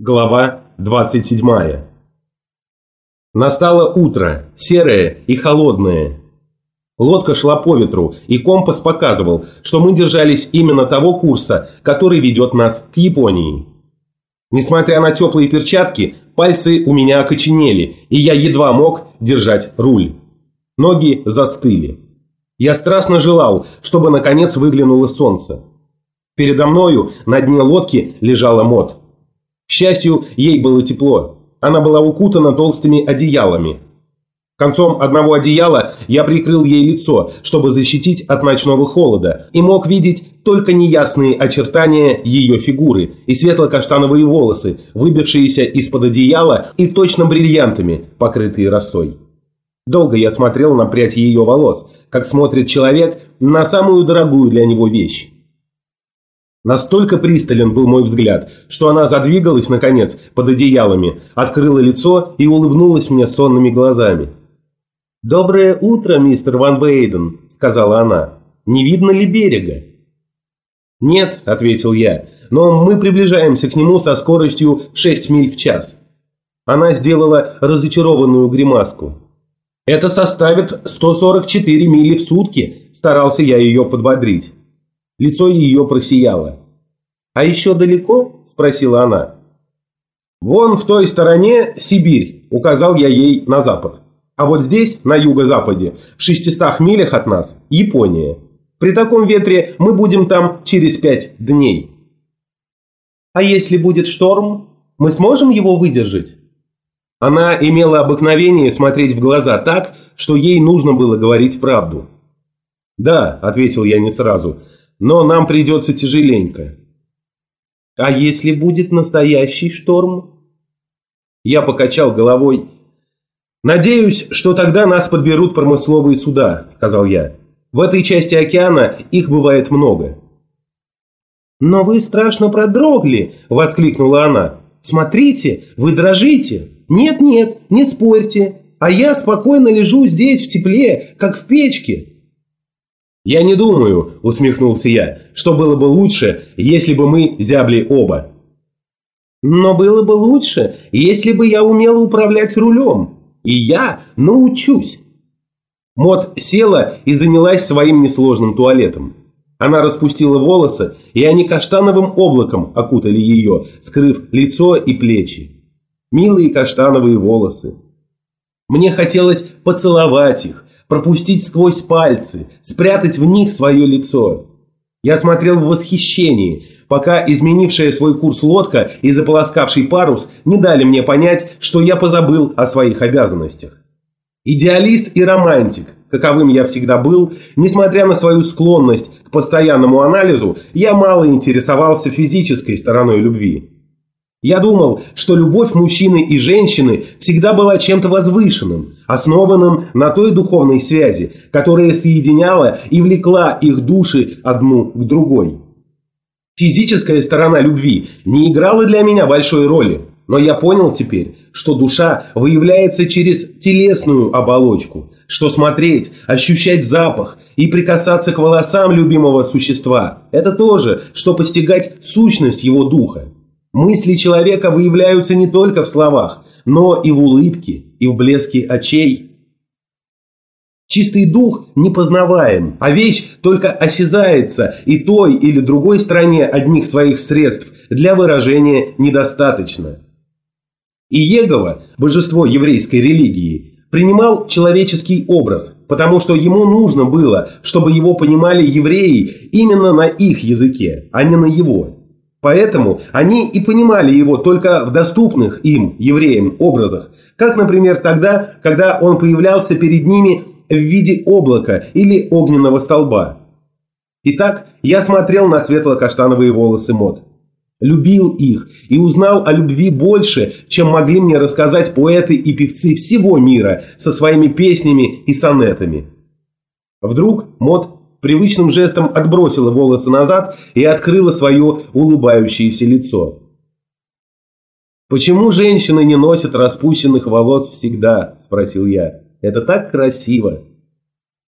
Глава 27. Настало утро, серое и холодное. Лодка шла по ветру, и компас показывал, что мы держались именно того курса, который ведет нас к Японии. Несмотря на теплые перчатки, пальцы у меня окоченели, и я едва мог держать руль. Ноги застыли. Я страстно желал, чтобы наконец выглянуло солнце. Передо мною на дне лодки лежала Мот. К счастью, ей было тепло. Она была укутана толстыми одеялами. Концом одного одеяла я прикрыл ей лицо, чтобы защитить от ночного холода, и мог видеть только неясные очертания ее фигуры и светло-каштановые волосы, выбившиеся из-под одеяла и точно бриллиантами, покрытые росой. Долго я смотрел на прядь ее волос, как смотрит человек на самую дорогую для него вещь. Настолько пристален был мой взгляд, что она задвигалась, наконец, под одеялами, открыла лицо и улыбнулась мне сонными глазами. «Доброе утро, мистер Ван Вейден», — сказала она. «Не видно ли берега?» «Нет», — ответил я, — «но мы приближаемся к нему со скоростью 6 миль в час». Она сделала разочарованную гримаску. «Это составит 144 мили в сутки», — старался я ее подбодрить. Лицо ее просияло. «А еще далеко?» – спросила она. «Вон в той стороне Сибирь», – указал я ей на запад. «А вот здесь, на юго-западе, в 600 милях от нас, Япония. При таком ветре мы будем там через 5 дней». «А если будет шторм, мы сможем его выдержать?» Она имела обыкновение смотреть в глаза так, что ей нужно было говорить правду. «Да», – ответил я не сразу, – «но нам придется тяжеленько». «А если будет настоящий шторм?» Я покачал головой. «Надеюсь, что тогда нас подберут промысловые суда», — сказал я. «В этой части океана их бывает много». «Но вы страшно продрогли», — воскликнула она. «Смотрите, вы дрожите. Нет-нет, не спорьте. А я спокойно лежу здесь в тепле, как в печке». «Я не думаю», — усмехнулся я, — «что было бы лучше, если бы мы зябли оба». «Но было бы лучше, если бы я умела управлять рулем. И я научусь». Мот села и занялась своим несложным туалетом. Она распустила волосы, и они каштановым облаком окутали ее, скрыв лицо и плечи. Милые каштановые волосы. Мне хотелось поцеловать их, пропустить сквозь пальцы, спрятать в них свое лицо. Я смотрел в восхищении, пока изменившая свой курс лодка и заполоскавший парус не дали мне понять, что я позабыл о своих обязанностях. Идеалист и романтик, каковым я всегда был, несмотря на свою склонность к постоянному анализу, я мало интересовался физической стороной любви. Я думал, что любовь мужчины и женщины всегда была чем-то возвышенным, основанным на той духовной связи, которая соединяла и влекла их души одну к другой. Физическая сторона любви не играла для меня большой роли, но я понял теперь, что душа выявляется через телесную оболочку, что смотреть, ощущать запах и прикасаться к волосам любимого существа – это то же, что постигать сущность его духа. Мысли человека выявляются не только в словах, но и в улыбке, и в блеске очей. Чистый дух непознаваем, а вещь только осязается, и той или другой стороне одних своих средств для выражения недостаточно. Иегова, божество еврейской религии, принимал человеческий образ, потому что ему нужно было, чтобы его понимали евреи именно на их языке, а не на его. Поэтому они и понимали его только в доступных им, евреям, образах, как, например, тогда, когда он появлялся перед ними в виде облака или огненного столба. Итак, я смотрел на светло-каштановые волосы Мот. Любил их и узнал о любви больше, чем могли мне рассказать поэты и певцы всего мира со своими песнями и сонетами. Вдруг Мот привычным жестом отбросила волосы назад и открыла свое улыбающееся лицо. «Почему женщины не носят распущенных волос всегда?» – спросил я. «Это так красиво».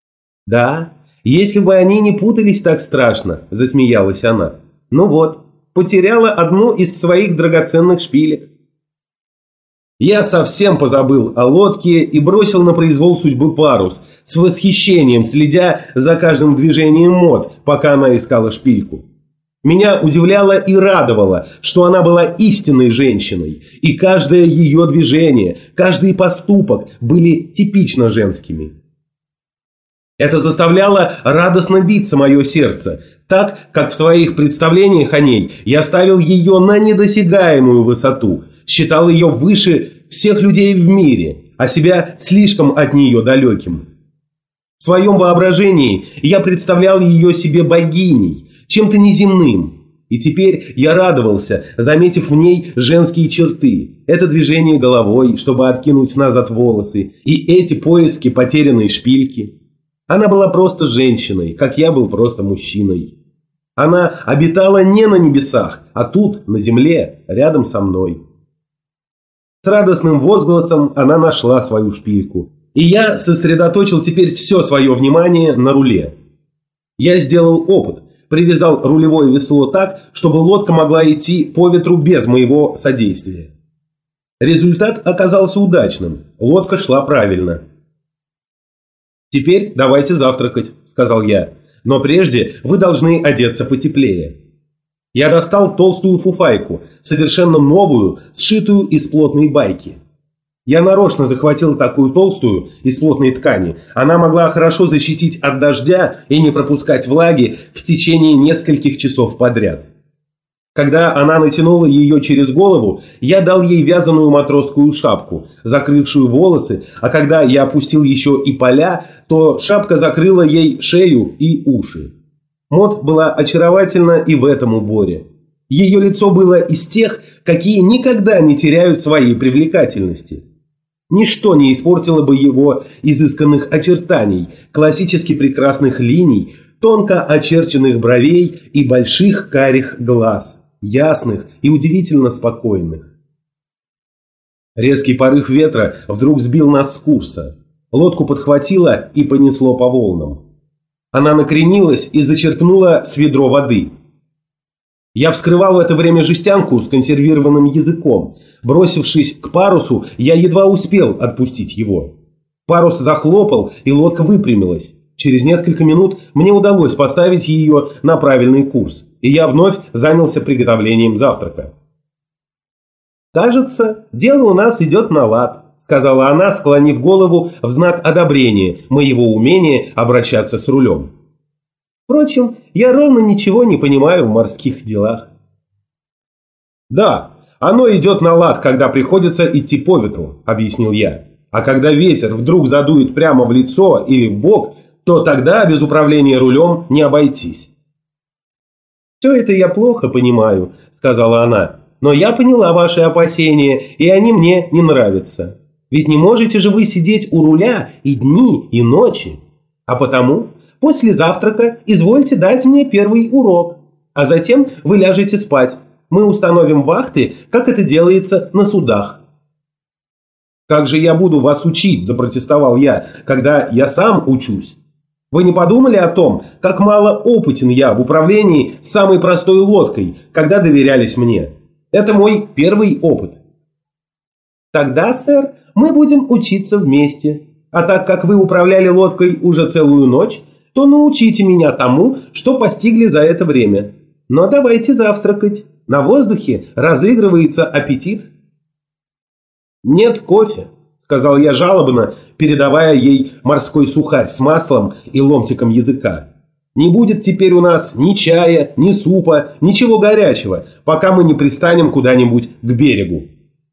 «Да, если бы они не путались так страшно», – засмеялась она. «Ну вот, Потеряла одну из своих драгоценных шпилек. Я совсем позабыл о лодке и бросил на произвол судьбы парус, с восхищением следя за каждым движением Мод, пока она искала шпильку. Меня удивляло и радовало, что она была истинной женщиной, и каждое ее движение, каждый поступок были типично женскими. Это заставляло радостно биться мое сердце, так как в своих представлениях о ней я ставил ее на недосягаемую высоту, считал ее выше всех людей в мире, а себя слишком от нее далеким. В своем воображении я представлял ее себе богиней, чем-то неземным, и теперь я радовался, заметив в ней женские черты, это движение головой, чтобы откинуть назад волосы, и эти поиски потерянной шпильки. Она была просто женщиной, как я был просто мужчиной. Она обитала не на небесах, а тут, на земле, рядом со мной. С радостным возгласом она нашла свою шпильку, и я сосредоточил теперь все свое внимание на руле. Я сделал опыт, привязал рулевое весло так, чтобы лодка могла идти по ветру без моего содействия. Результат оказался удачным, лодка шла правильно. «Теперь давайте завтракать», – сказал я, – «но прежде вы должны одеться потеплее». Я достал толстую фуфайку, совершенно новую, сшитую из плотной байки. Я нарочно захватил такую толстую, из плотной ткани. Она могла хорошо защитить от дождя и не пропускать влаги в течение нескольких часов подряд. Когда она натянула ее через голову, я дал ей вязаную матросскую шапку, закрывшую волосы, а когда я опустил еще и поля, то шапка закрыла ей шею и уши. Мод была очаровательна и в этом уборе. Ее лицо было из тех, какие никогда не теряют своей привлекательности. Ничто не испортило бы его изысканных очертаний, классически прекрасных линий, тонко очерченных бровей и больших карих глаз, ясных и удивительно спокойных. Резкий порыв ветра вдруг сбил нас с курса. Лодку подхватило и понесло по волнам. Она накренилась и зачерпнула с ведро воды. Я вскрывал в это время жестянку с консервированным языком. Бросившись к парусу, я едва успел отпустить его. Парус захлопал, и лодка выпрямилась. Через несколько минут мне удалось поставить ее на правильный курс, и я вновь занялся приготовлением завтрака. «Кажется, дело у нас идет на лад», – сказала она, склонив голову в знак одобрения моего умения обращаться с рулем. «Впрочем, я ровно ничего не понимаю в морских делах». «Да, оно идет на лад, когда приходится идти по ветру», – объяснил я. «А когда ветер вдруг задует прямо в лицо или в бок, то тогда без управления рулем не обойтись». «Все это я плохо понимаю», – сказала она, – «но я поняла ваши опасения, и они мне не нравятся. Ведь не можете же вы сидеть у руля и дни, и ночи. А потому после завтрака извольте дать мне первый урок, а затем вы ляжете спать. Мы установим вахты, как это делается на судах». «Как же я буду вас учить?» – запротестовал я, – «когда я сам учусь. Вы не подумали о том, как мало опытен я в управлении самой простой лодкой, когда доверялись мне? Это мой первый опыт». «Тогда, сэр, мы будем учиться вместе. А так как вы управляли лодкой уже целую ночь, то научите меня тому, что постигли за это время. Но давайте завтракать. На воздухе разыгрывается аппетит». «Нет кофе», – сказал я жалобно, передавая ей морской сухарь с маслом и ломтиком языка. «Не будет теперь у нас ни чая, ни супа, ничего горячего, пока мы не пристанем куда-нибудь к берегу».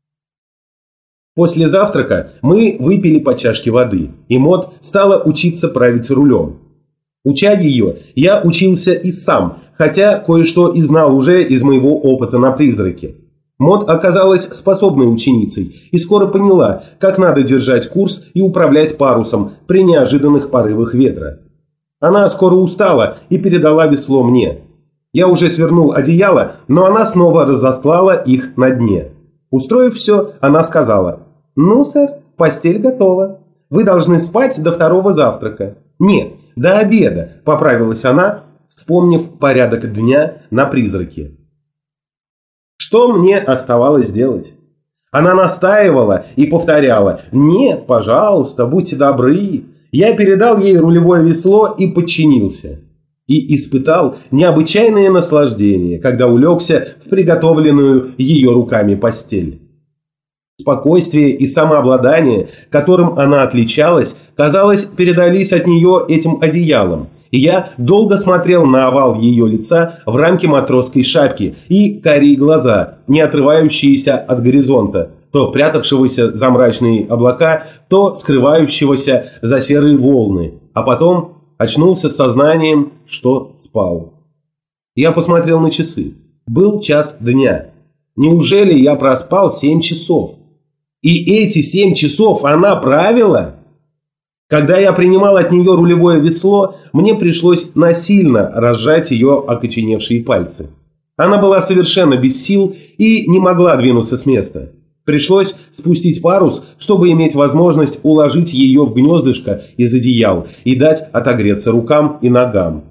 После завтрака мы выпили по чашке воды, и Мод стала учиться править рулем. Уча ее, я учился и сам, хотя кое-что и знал уже из моего опыта на призраке. Мод оказалась способной ученицей и скоро поняла, как надо держать курс и управлять парусом при неожиданных порывах ветра. Она скоро устала и передала весло мне. Я уже свернул одеяло, но она снова разостлала их на дне. Устроив все, она сказала: «Ну, сэр, постель готова. Вы должны спать до второго завтрака». «Нет, до обеда», – поправилась она, вспомнив порядок дня на призраке. Что мне оставалось делать? Она настаивала и повторяла: «Нет, пожалуйста, будьте добры». Я передал ей рулевое весло и подчинился. И испытал необычайное наслаждение, когда улегся в приготовленную ее руками постель. Спокойствие и самообладание, которым она отличалась, казалось, передались от нее этим одеялом, и я долго смотрел на овал ее лица в рамке матросской шапки и карие глаза, не отрывающиеся от горизонта, то прятавшегося за мрачные облака, то скрывающегося за серые волны, а потом очнулся с сознанием, что спал. Я посмотрел на часы. Был час дня. Неужели я проспал 7 часов? И эти 7 часов она правила? Когда я принимал от нее рулевое весло, мне пришлось насильно разжать ее окоченевшие пальцы. Она была совершенно без сил и не могла двинуться с места. Пришлось спустить парус, чтобы иметь возможность уложить ее в гнездышко из одеял и дать отогреться рукам и ногам.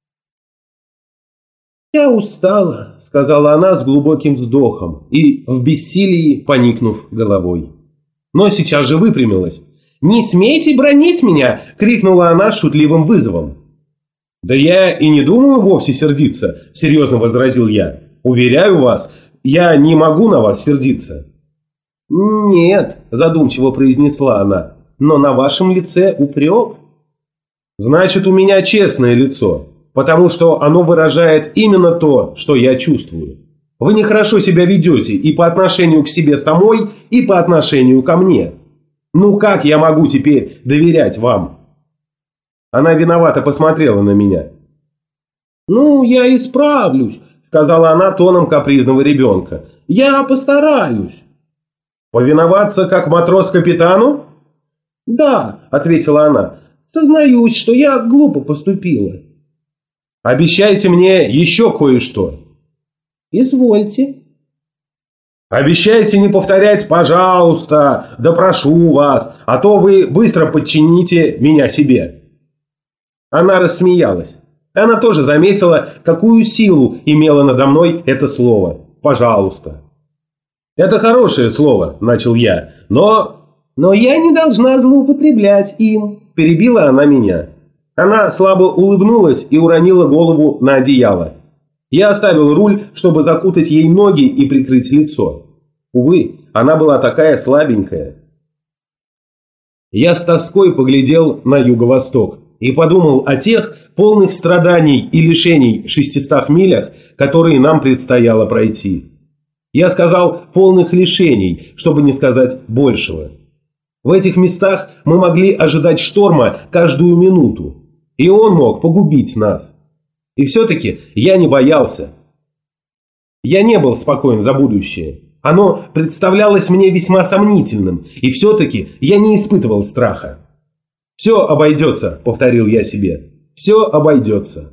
«Я устала», — сказала она с глубоким вздохом и в бессилии поникнув головой. Но сейчас же выпрямилась. «Не смейте бранить меня!» — крикнула она с шутливым вызовом. «Да я и не думаю вовсе сердиться», — серьезно возразил я. «Уверяю вас, я не могу на вас сердиться». «Нет», — задумчиво произнесла она, — «но на вашем лице упрек». «Значит, у меня честное лицо, потому что оно выражает именно то, что я чувствую. Вы нехорошо себя ведете и по отношению к себе самой, и по отношению ко мне. Ну как я могу теперь доверять вам?» Она виновато посмотрела на меня. «Ну, я исправлюсь», — сказала она тоном капризного ребенка. «Я постараюсь». «Повиноваться, как матрос капитану?» «Да», — ответила она, — «сознаюсь, что я глупо поступила». «Обещайте мне еще кое-что». «Извольте». «Обещайте не повторять «пожалуйста», да прошу вас, а то вы быстро подчините меня себе». Она рассмеялась. Она тоже заметила, какую силу имело надо мной это слово «пожалуйста». «Это хорошее слово», – начал я, – «но я не должна злоупотреблять им», – перебила она меня. Она слабо улыбнулась и уронила голову на одеяло. Я оставил руль, чтобы закутать ей ноги и прикрыть лицо. Увы, она была такая слабенькая. Я с тоской поглядел на юго-восток и подумал о тех полных страданий и лишений 600 милях, которые нам предстояло пройти. Я сказал «полных лишений», чтобы не сказать большего. В этих местах мы могли ожидать шторма каждую минуту, и он мог погубить нас. И все-таки я не боялся. Я не был спокоен за будущее. Оно представлялось мне весьма сомнительным, и все-таки я не испытывал страха. «Все обойдется», — повторил я себе, — «все обойдется».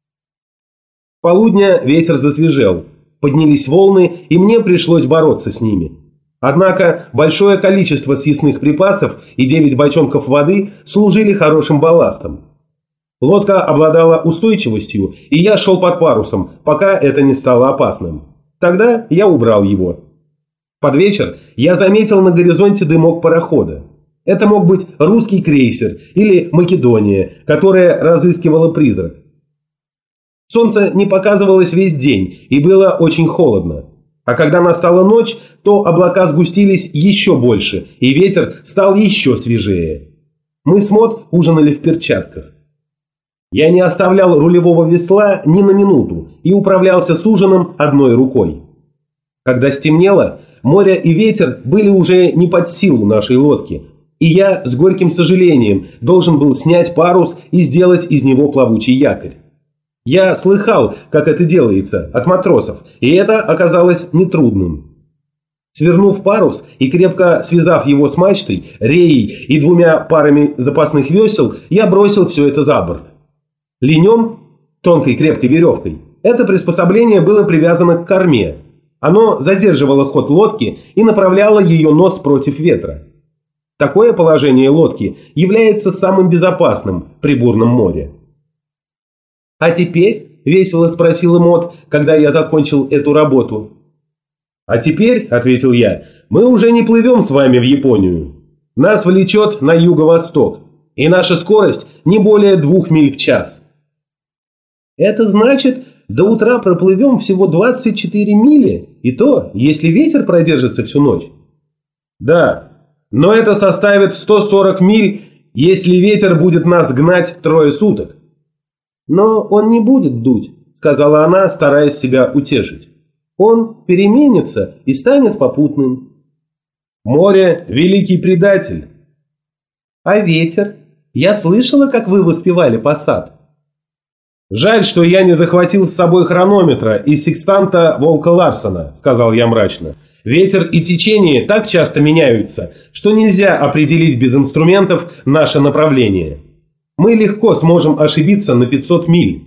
С полудня ветер засвежел, поднялись волны, и мне пришлось бороться с ними. Однако большое количество съестных припасов и 9 бочонков воды служили хорошим балластом. Лодка обладала устойчивостью, и я шел под парусом, пока это не стало опасным. Тогда я убрал его. Под вечер я заметил на горизонте дымок парохода. Это мог быть русский крейсер или Македония, которая разыскивала призрак. Солнце не показывалось весь день, и было очень холодно. А когда настала ночь, то облака сгустились еще больше, и ветер стал еще свежее. Мы с Мот ужинали в перчатках. Я не оставлял рулевого весла ни на минуту и управлялся с ужином одной рукой. Когда стемнело, море и ветер были уже не под силу нашей лодки, и я с горьким сожалением должен был снять парус и сделать из него плавучий якорь. Я слыхал, как это делается, от матросов, и это оказалось нетрудным. Свернув парус и крепко связав его с мачтой, реей и 2 парами запасных весел, я бросил все это за борт. Линем, тонкой крепкой веревкой, это приспособление было привязано к корме. Оно задерживало ход лодки и направляло ее нос против ветра. Такое положение лодки является самым безопасным при бурном море. «А теперь?» – весело спросила Мот, когда я закончил эту работу. «А теперь, — ответил я, — мы уже не плывем с вами в Японию. Нас влечет на юго-восток, и наша скорость не более 2 миль в час». «Это значит, до утра проплывем всего 24 мили, и то, если ветер продержится всю ночь?» «Да, но это составит 140 миль, если ветер будет нас гнать 3 суток». «Но он не будет дуть», — сказала она, стараясь себя утешить. «Он переменится и станет попутным». «Море — великий предатель». «А ветер? Я слышала, как вы воспевали Пассат». «Жаль, что я не захватил с собой хронометра и секстанта Волка Ларсена», — сказал я мрачно. «Ветер и течение так часто меняются, что нельзя определить без инструментов наше направление. Мы легко сможем ошибиться на 500 миль».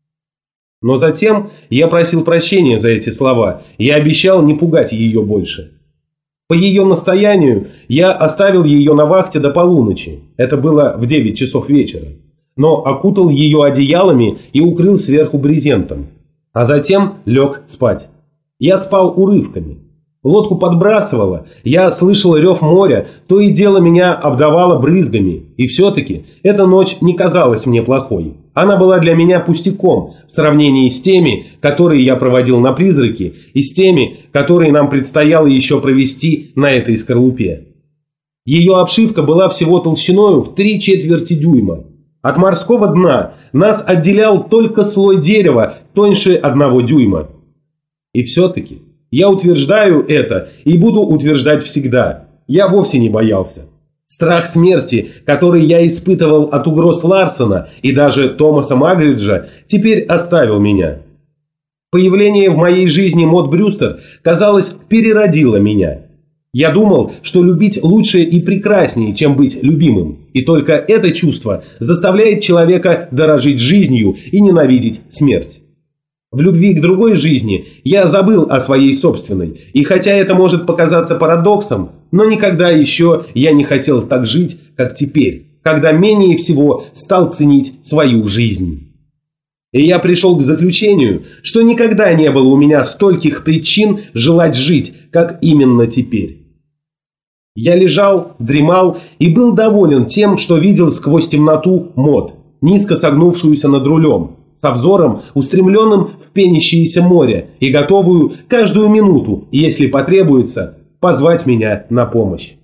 Но затем я просил прощения за эти слова и обещал не пугать ее больше. По ее настоянию я оставил ее на вахте до полуночи, это было в 9 часов вечера, но окутал ее одеялами и укрыл сверху брезентом, а затем лег спать. Я спал урывками. Лодку подбрасывало, я слышал рев моря, то и дело меня обдавало брызгами, и все-таки эта ночь не казалась мне плохой. Она была для меня пустяком в сравнении с теми, которые я проводил на призраке, и с теми, которые нам предстояло еще провести на этой скорлупе. Ее обшивка была всего толщиною в 3/4 дюйма. От морского дна нас отделял только слой дерева тоньше 1 дюйма. И все-таки я утверждаю это и буду утверждать всегда. Я вовсе не боялся. Страх смерти, который я испытывал от угроз Ларсена и даже Томаса Магриджа, теперь оставил меня. Появление в моей жизни Мод Брюстер, казалось, переродило меня. Я думал, что любить лучше и прекраснее, чем быть любимым, и только это чувство заставляет человека дорожить жизнью и ненавидеть смерть. В любви к другой жизни я забыл о своей собственной, и хотя это может показаться парадоксом, но никогда еще я не хотел так жить, как теперь, когда менее всего стал ценить свою жизнь. И я пришел к заключению, что никогда не было у меня стольких причин желать жить, как именно теперь. Я лежал, дремал и был доволен тем, что видел сквозь темноту Мод, низко согнувшуюся над рулем, со взором, устремленным в пенящееся море и готовую каждую минуту, если потребуется, позвать меня на помощь.